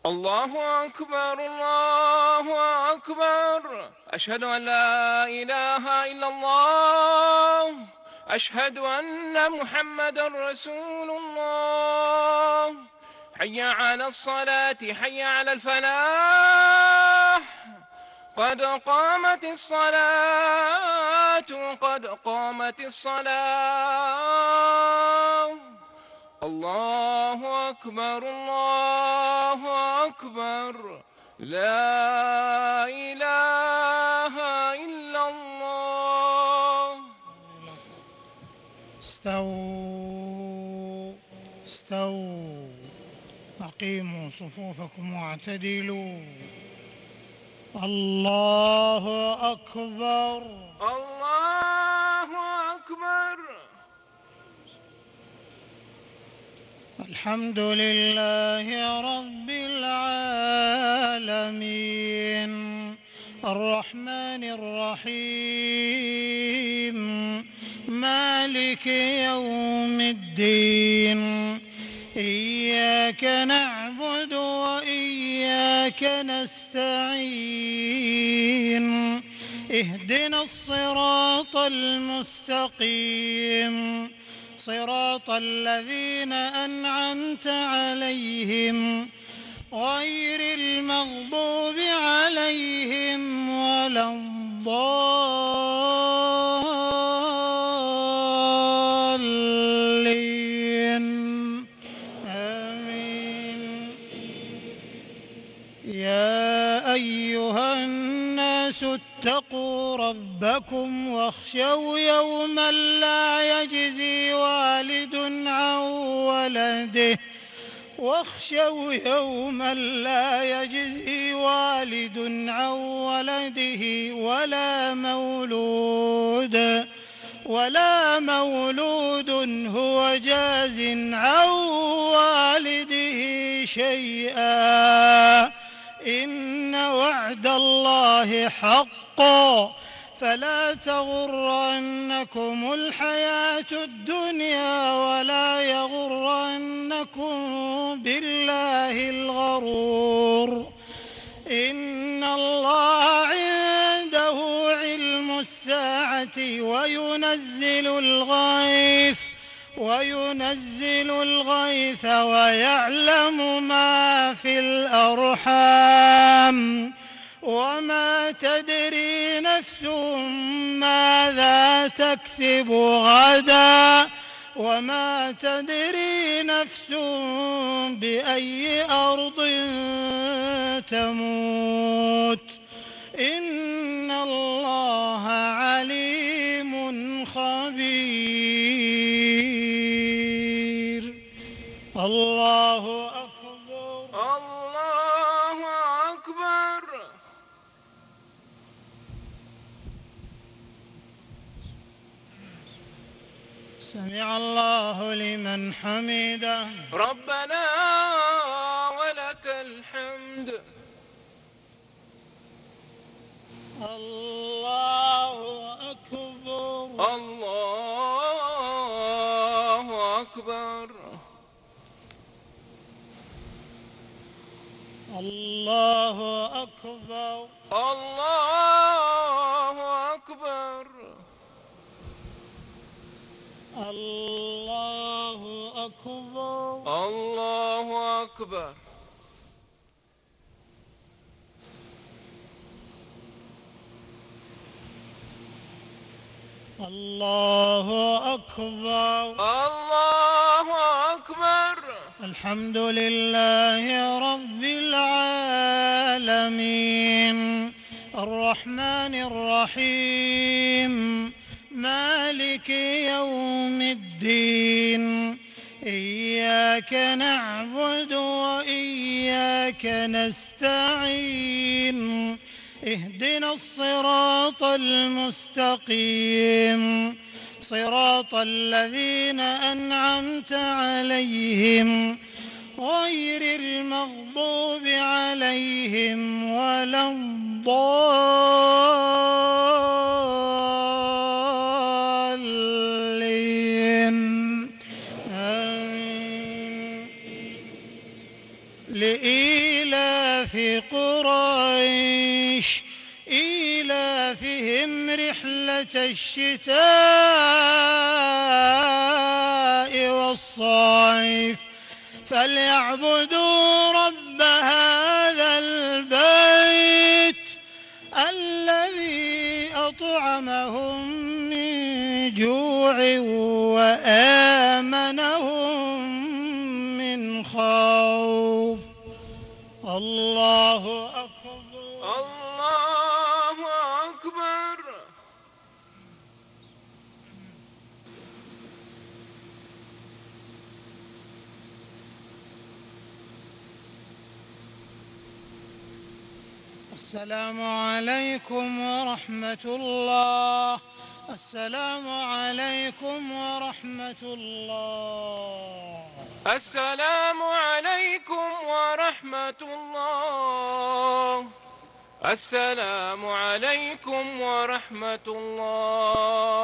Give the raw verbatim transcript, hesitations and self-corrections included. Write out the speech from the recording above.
الله أكبر الله أكبر. أشهد أن لا إله إلا الله. أشهد أن محمدا رسول الله. حي على الصلاة حي على الفلاح. قد قامت الصلاة قد قامت الصلاة. الله أكبر الله أكبر. لا إله إلا الله. استووا استووا أقيموا صفوفكم واعتدلوا. الله أكبر الله أكبر. الحمد لله رب العالمين الرحمن الرحيم مالك يوم الدين. إياك نعبد وإياك نستعين. اهدنا الصراط المستقيم صراط الذين أنعمت عليهم غير المغضوب عليهم ولا الضالين. آمين. يا أيها الناس اتقوا ربكم واخشوا يوما لا يجزي والد عن ولده واخشوا يوما لا يجزي والد عن ولده ولا مولود ولا مولود هو جاز عن والده شيئا. إن وعد الله حق فلا تغرنكم الحياة الدنيا ولا يغرنكم بالله الغرور. إن الله عنده علم الساعة وينزل الغيث وينزل الغيث ويعلم ما في الأرحام وما تدري نفس ماذا تكسب غدا وما تدري نفس بأي أرض تموت. إن الله عليم خبير. الله أكبر الله أكبر. سمع الله لمن حمده. ربنا ولك الحمد. الله أكبر الله أكبر. الله أكبر الله أكبر. الله أكبر الله أكبر. الله أكبر الله أكبر. الحمد لله رب العالمين الرحمن الرحيم مالك يوم الدين. إياك نعبد وإياك نستعين. اهدنا الصراط المستقيم صراط الذين أنعمت عليهم غير المغضوب عليهم ولا الضالين. آمين. لإيلاف إيلاف قريش إيلافهم رحلة الشتاء والصيف فليعبدوا رب هذا البيت الذي أطعمهم من جوع وآمنهم من خوف. الله أكبر. الله أكبر. السلام عليكم ورحمة الله. السلام عليكم ورحمة الله. السلام عليكم ورحمة الله. السلام عليكم ورحمة الله.